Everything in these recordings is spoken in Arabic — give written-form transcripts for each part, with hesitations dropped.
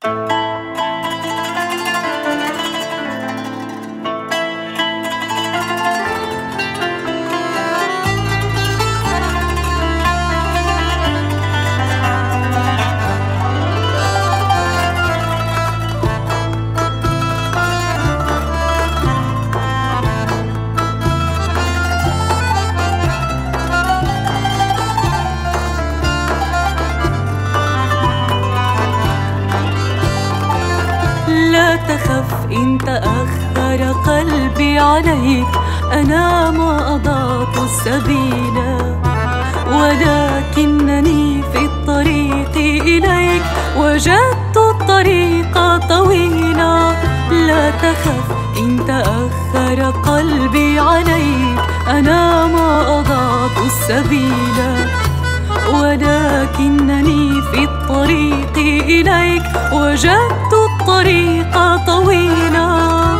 لا تخف إن تأخر قلبي عليك، أنا ما أضعت السبيل، ولكنني في الطريق إليك وجدت الطريق طويلا. لا تخف إن تأخر قلبي عليك، أنا ما أضعت السبيل، ولكنني في الطريق إليك وجدت الطريق طويلا.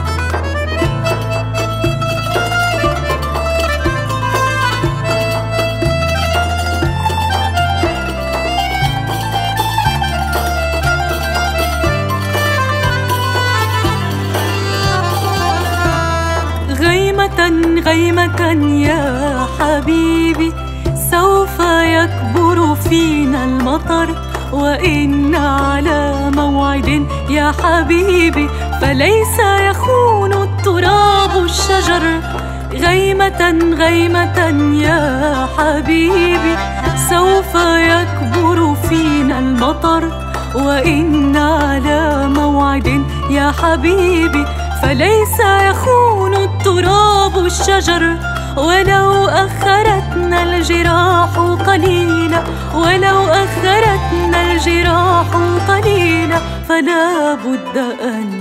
غيمة غيمة يا حبيبي، سوف يكبر فينا المطر، وإن على موعد يا حبيبي، فليس يخون التراب الشجر. غيمة غيمة يا حبيبي، سوف يكبر فينا المطر، وإن على موعد يا حبيبي، فليس يخون التراب الشجر. ولو أخرتنا الجراح قليلا، ولو أخرتنا الجراح قليلا، فلا بد أن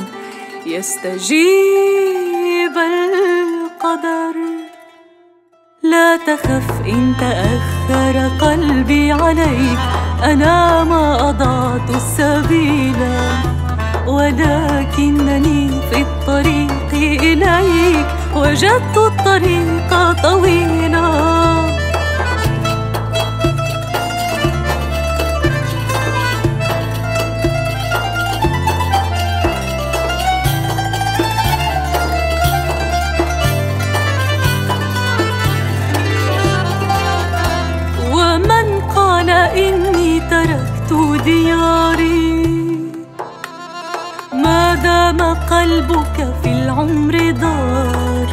يستجيب القدر. لا تخف إن تأخر قلبي عليك، أنا ما أضعت السبيل، ولكنني في الطريق إليك وجدت الطريق طويلا. ومن قال إني تركت دياري، ما دام قلبك في العمر دار.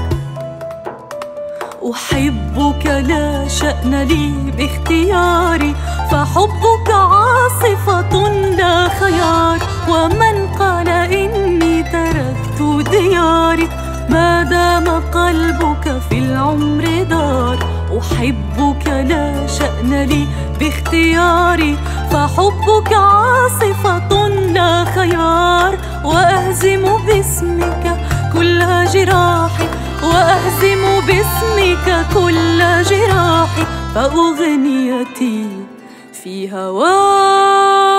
أحبك لا شأن لي باختياري، فحبك عاصفة لا خيار. ومن قال إني تركت دياري، ما دام قلبك في العمر دار. أحبك لا شأن لي باختياري، فحبك عاصفة لا خيار. وأهزم باسمك كل جراحي، وأهزم باسمك كل جراحي، فأغنيتي في هواك.